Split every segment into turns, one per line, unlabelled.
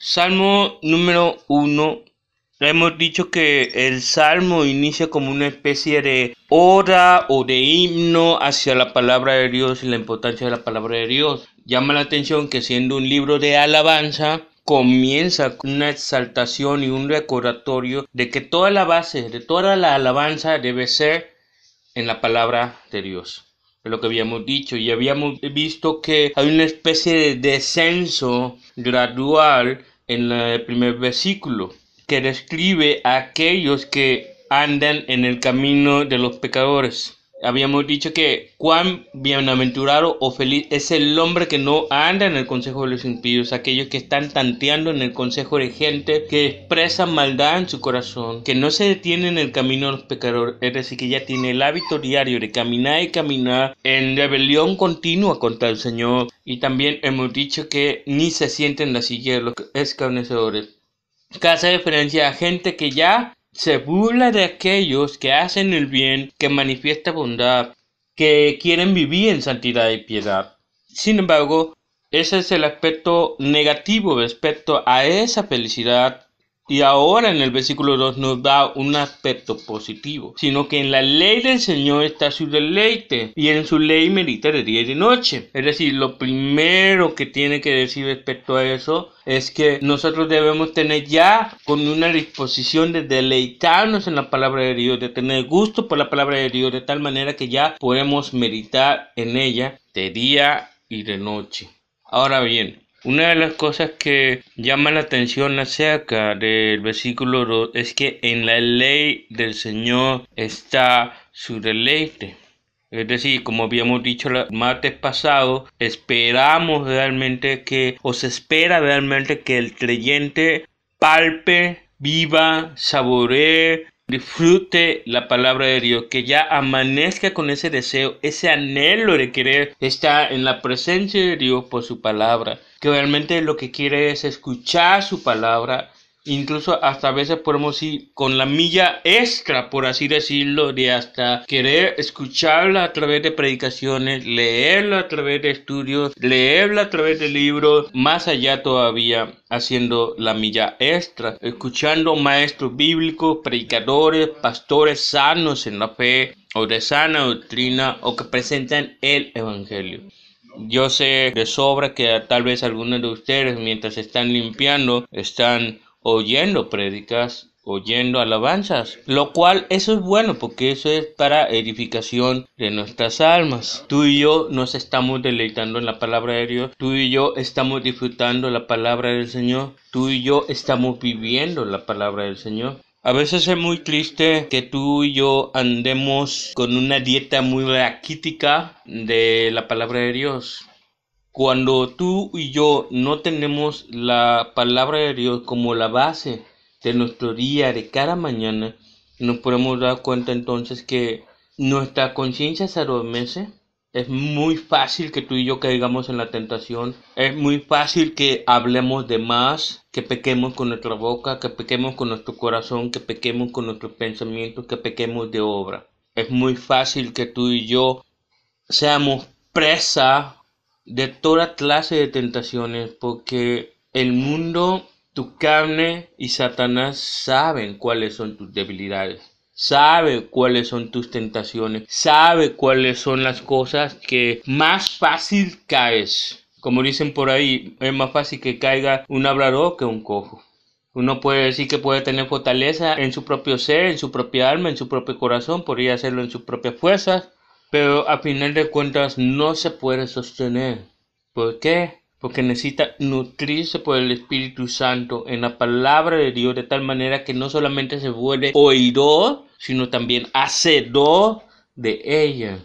Salmo número 1. Hemos dicho que el salmo inicia como una especie de oda o de himno hacia la palabra de Dios y la importancia de la palabra de Dios. Llama la atención que siendo un libro de alabanza, comienza con una exaltación y un recordatorio de que toda la base de toda la alabanza debe ser en la palabra de Dios. Es lo que habíamos dicho y habíamos visto que hay una especie de descenso gradual en el primer versículo que describe a aquellos que andan en el camino de los pecadores. Habíamos dicho que cuán bienaventurado o feliz es el hombre que no anda en el consejo de los impíos, aquellos que están tanteando en el consejo de gente que expresa maldad en su corazón, que no se detiene en el camino de los pecadores, es decir, que ya tiene el hábito diario de caminar y caminar en rebelión continua contra el Señor. Y también hemos dicho que ni se sienten en la silla de los escarnecedores, que hace referencia a gente que ya se burla de aquellos que hacen el bien, que manifiesta bondad, que quieren vivir en santidad y piedad. Sin embargo, ese es el aspecto negativo respecto a esa felicidad. Y ahora en el versículo 2 nos da un aspecto positivo, sino que en la ley del Señor está su deleite, y en su ley medita de día y de noche. Es decir, lo primero que tiene que decir respecto a eso es que nosotros debemos tener ya con una disposición de deleitarnos en la palabra de Dios, de tener gusto por la palabra de Dios, de tal manera que ya podemos meditar en ella de día y de noche. Ahora bien, una de las cosas que llama la atención acerca del versículo 2 es que en la ley del Señor está su deleite. Es decir, como habíamos dicho el martes pasado, esperamos realmente que, o se espera realmente que el creyente palpe, viva, saboree, disfrute la palabra de Dios, que ya amanezca con ese deseo, ese anhelo de querer estar en la presencia de Dios por su palabra, que realmente lo que quiere es escuchar su palabra. Incluso hasta a veces podemos ir con la milla extra, por así decirlo, de hasta querer escucharla a través de predicaciones, leerla a través de estudios, leerla a través de libros, más allá todavía haciendo la milla extra, escuchando maestros bíblicos, predicadores, pastores sanos en la fe o de sana doctrina o que presentan el evangelio. Yo sé de sobra que tal vez algunos de ustedes mientras están limpiando están oyendo prédicas, oyendo alabanzas, lo cual eso es bueno porque eso es para edificación de nuestras almas. Tú y yo nos estamos deleitando en la palabra de Dios, tú y yo estamos disfrutando la palabra del Señor, tú y yo estamos viviendo la palabra del Señor. A veces es muy triste que tú y yo andemos con una dieta muy raquítica de la palabra de Dios. Cuando tú y yo no tenemos la palabra de Dios como la base de nuestro día, de cada mañana, nos podemos dar cuenta entonces que nuestra conciencia se adormece. Es muy fácil que tú y yo caigamos en la tentación. Es muy fácil que hablemos de más, que pequemos con nuestra boca, que pequemos con nuestro corazón, que pequemos con nuestros pensamientos, que pequemos de obra. Es muy fácil que tú y yo seamos presa de toda clase de tentaciones, porque el mundo, tu carne y Satanás saben cuáles son tus debilidades, sabe cuáles son tus tentaciones, sabe cuáles son las cosas que más fácil caes. Como dicen por ahí, es más fácil que caiga un hablador que un cojo. Uno puede decir que puede tener fortaleza en su propio ser, en su propia alma, en su propio corazón, podría hacerlo en sus propias fuerzas, pero a final de cuentas no se puede sostener. ¿Por qué? Porque necesita nutrirse por el Espíritu Santo en la palabra de Dios de tal manera que no solamente se vuelve oidor, sino también hacedor de ella.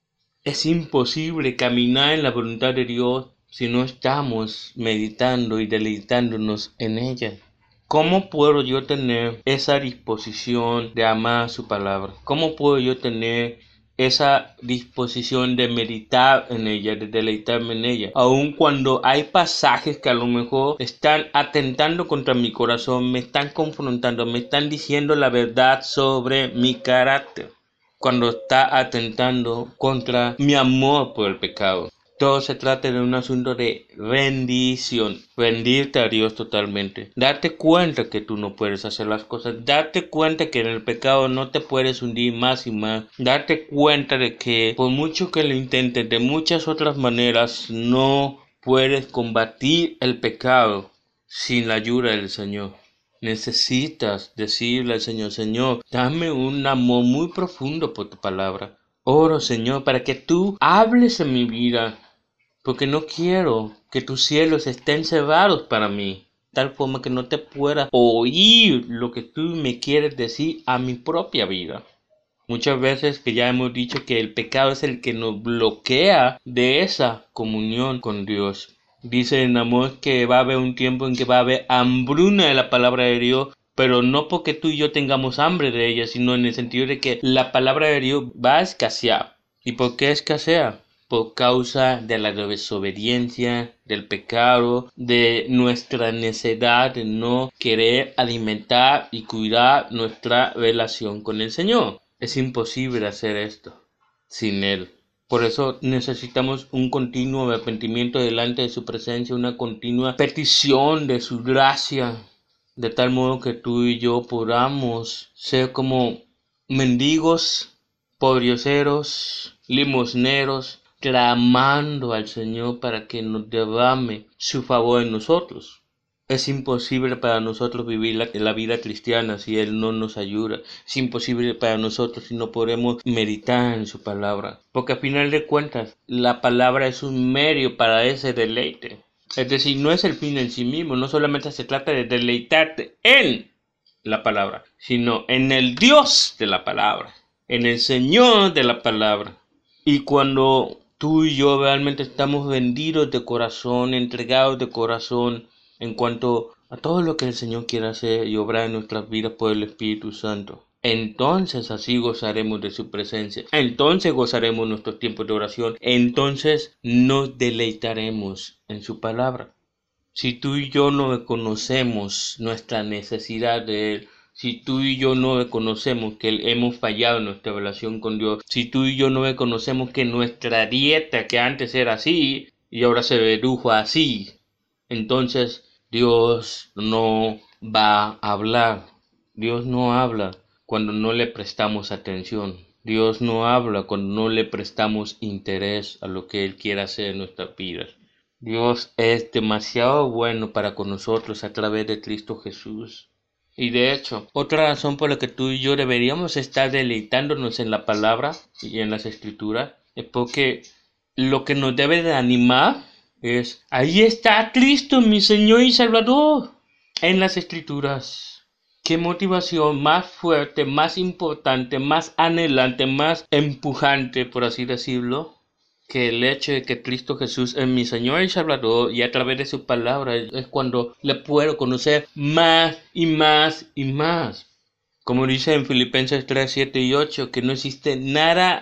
Es imposible caminar en la voluntad de Dios si no estamos meditando y deleitándonos en ella. ¿Cómo puedo yo tener esa disposición de amar su palabra? ¿Cómo puedo yo tener esa disposición de meditar en ella, de deleitarme en ella? Aun cuando hay pasajes que a lo mejor están atentando contra mi corazón, me están confrontando, me están diciendo la verdad sobre mi carácter. Cuando está atentando contra mi amor por el pecado. Todo se trata de un asunto de rendición, rendirte a Dios totalmente, darte cuenta que tú no puedes hacer las cosas, darte cuenta que en el pecado no te puedes hundir más y más, darte cuenta de que por mucho que lo intentes de muchas otras maneras, no puedes combatir el pecado sin la ayuda del Señor. Necesitas decirle al Señor, Señor, dame un amor muy profundo por tu palabra. Oro, Señor, para que tú hables en mi vida, porque no quiero que tus cielos estén cerrados para mí, tal forma que no te pueda oír lo que tú me quieres decir a mi propia vida. Muchas veces que ya hemos dicho que el pecado es el que nos bloquea de esa comunión con Dios. Dice en Amós que va a haber un tiempo en que va a haber hambruna de la palabra de Dios, pero no porque tú y yo tengamos hambre de ella, sino en el sentido de que la palabra de Dios va a escasear. ¿Y por qué escasea? Por causa de la desobediencia, del pecado, de nuestra necesidad de no querer alimentar y cuidar nuestra relación con el Señor. Es imposible hacer esto sin Él. Por eso necesitamos un continuo arrepentimiento delante de su presencia, una continua petición de su gracia, de tal modo que tú y yo podamos ser como mendigos, podrioseros, limosneros, clamando al Señor para que nos derrame su favor en nosotros. Es imposible para nosotros vivir la vida cristiana si Él no nos ayuda. Es imposible para nosotros si no podemos meditar en su palabra. Porque al final de cuentas, la palabra es un medio para ese deleite. Es decir, no es el fin en sí mismo. No solamente se trata de deleitarte en la palabra, sino en el Dios de la palabra, en el Señor de la palabra. Y cuando tú y yo realmente estamos rendidos de corazón, entregados de corazón, en cuanto a todo lo que el Señor quiere hacer y obrar en nuestras vidas por el Espíritu Santo, entonces así gozaremos de su presencia, entonces gozaremos nuestros tiempos de oración, entonces nos deleitaremos en su palabra. Si tú y yo no reconocemos nuestra necesidad de Él, si tú y yo no reconocemos que hemos fallado en nuestra relación con Dios, si tú y yo no reconocemos que nuestra dieta, que antes era así y ahora se redujo así, entonces Dios no va a hablar. Dios no habla cuando no le prestamos atención. Dios no habla cuando no le prestamos interés a lo que Él quiere hacer en nuestras vidas. Dios es demasiado bueno para con nosotros a través de Cristo Jesús. Y de hecho, otra razón por la que tú y yo deberíamos estar deleitándonos en la palabra y en las escrituras es porque lo que nos debe de animar es: ahí está Cristo, mi Señor y Salvador, en las escrituras. Qué motivación más fuerte, más importante, más anhelante, más empujante, por así decirlo, que el hecho de que Cristo Jesús es mi Señor y Salvador, y a través de su palabra es cuando le puedo conocer más y más y más. Como dice en Filipenses 3, 7 y 8, que no existe nada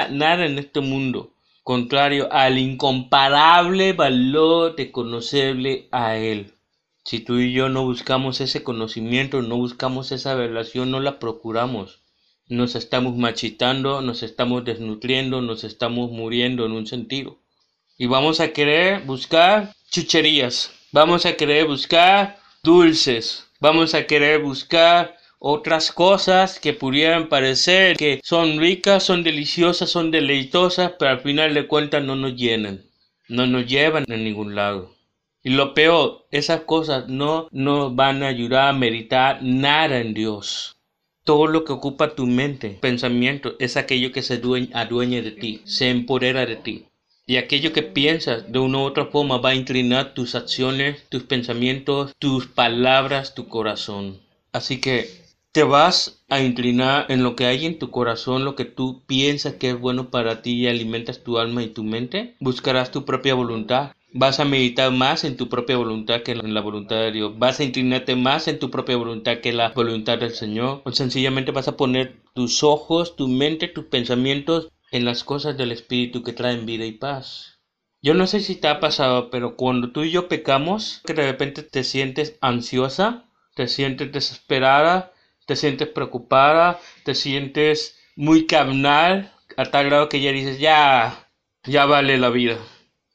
en este mundo contrario al incomparable valor de conocerle a Él. Si tú y yo no buscamos ese conocimiento, no buscamos esa relación, no la procuramos, nos estamos marchitando, nos estamos desnutriendo, nos estamos muriendo en un sentido. Y vamos a querer buscar chucherías, vamos a querer buscar dulces, vamos a querer buscar otras cosas que pudieran parecer que son ricas, son deliciosas, son deleitosas, pero al final de cuentas no nos llenan, no nos llevan a ningún lado. Y lo peor, esas cosas no nos van a ayudar a meditar nada en Dios. Todo lo que ocupa tu mente, pensamiento, es aquello que se adueña de ti, se empodera de ti. Y aquello que piensas de una u otra forma va a inclinar tus acciones, tus pensamientos, tus palabras, tu corazón. Así que te vas a inclinar en lo que hay en tu corazón, lo que tú piensas que es bueno para ti y alimentas tu alma y tu mente. Buscarás tu propia voluntad. Vas a meditar más en tu propia voluntad que en la voluntad de Dios. Vas a inclinarte más en tu propia voluntad que en la voluntad del Señor. O sencillamente vas a poner tus ojos, tu mente, tus pensamientos en las cosas del Espíritu que traen vida y paz. Yo no sé si te ha pasado, pero cuando tú y yo pecamos, que de repente te sientes ansiosa, te sientes desesperada, te sientes preocupada, te sientes muy carnal, a tal grado que ya dices, ya vale la vida.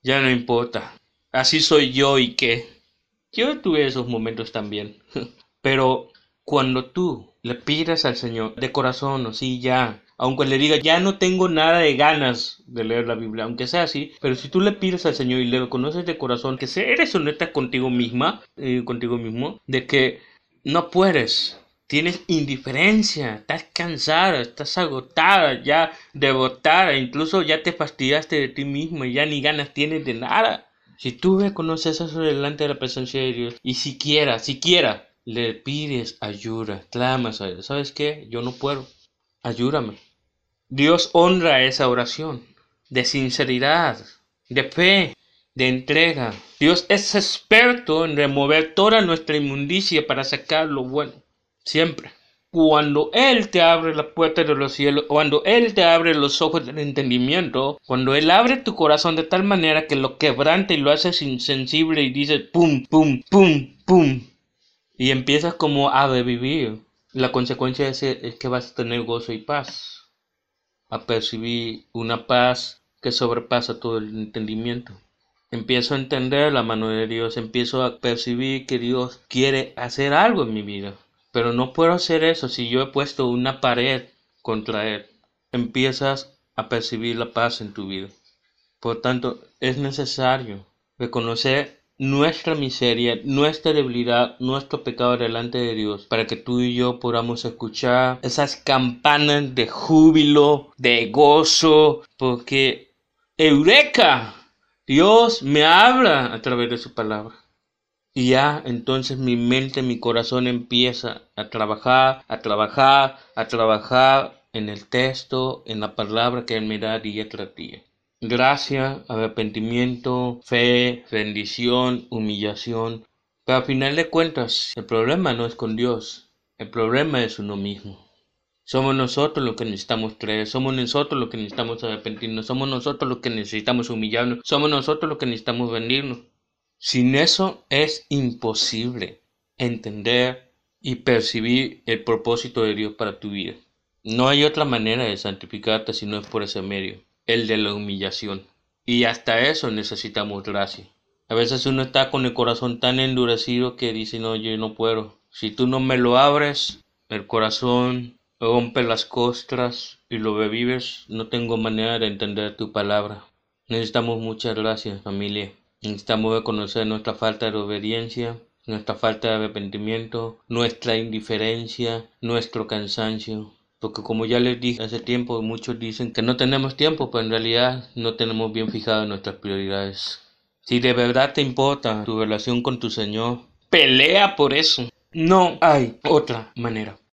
ya no importa. Así soy yo y qué. Yo tuve esos momentos también. Pero cuando tú le pides al Señor de corazón, o sí, ya, aunque le diga, ya no tengo nada de ganas de leer la Biblia, aunque sea así, pero si tú le pides al Señor y le conoces de corazón, que eres honesta contigo misma, contigo mismo, de que no puedes, tienes indiferencia, estás cansada, estás agotada, ya devotada, incluso ya te fastidiaste de ti mismo y ya ni ganas tienes de nada. Si tú reconoces eso delante de la presencia de Dios y siquiera le pides ayuda, clamas a Él, ¿sabes qué? Yo no puedo, ayúdame. Dios honra esa oración de sinceridad, de fe, de entrega. Dios es experto en remover toda nuestra inmundicia para sacar lo bueno, siempre. Cuando Él te abre la puerta de los cielos, cuando Él te abre los ojos del entendimiento, cuando Él abre tu corazón de tal manera que lo quebranta y lo haces insensible y dices pum, pum, pum, pum, y empiezas como a revivir, la consecuencia es que vas a tener gozo y paz, a percibir una paz que sobrepasa todo el entendimiento. Empiezo a entender la mano de Dios, empiezo a percibir que Dios quiere hacer algo en mi vida. Pero no puedo hacer eso si yo he puesto una pared contra Él. Empiezas a percibir la paz en tu vida. Por tanto, es necesario reconocer nuestra miseria, nuestra debilidad, nuestro pecado delante de Dios, para que tú y yo podamos escuchar esas campanas de júbilo, de gozo, porque ¡Eureka! Dios me habla a través de su palabra. Y ya entonces mi mente, mi corazón empieza a trabajar, a trabajar, a trabajar en el texto, en la palabra que Él me da día tras día. Gracia, arrepentimiento, fe, rendición, humillación. Pero al final de cuentas, el problema no es con Dios, el problema es uno mismo. Somos nosotros los que necesitamos creer, somos nosotros los que necesitamos arrepentirnos, somos nosotros los que necesitamos humillarnos, somos nosotros los que necesitamos rendirnos. Sin eso es imposible entender y percibir el propósito de Dios para tu vida. No hay otra manera de santificarte si no es por ese medio, el de la humillación. Y hasta eso necesitamos gracia. A veces uno está con el corazón tan endurecido que dice, no, yo no puedo. Si tú no me lo abres, el corazón rompe las costras y lo revives, no tengo manera de entender tu palabra. Necesitamos mucha gracia, familia. Necesitamos reconocer nuestra falta de obediencia, nuestra falta de arrepentimiento, nuestra indiferencia, nuestro cansancio. Porque como ya les dije hace tiempo, muchos dicen que no tenemos tiempo, pero en realidad no tenemos bien fijadas nuestras prioridades. Si de verdad te importa tu relación con tu Señor, pelea por eso. No hay otra manera.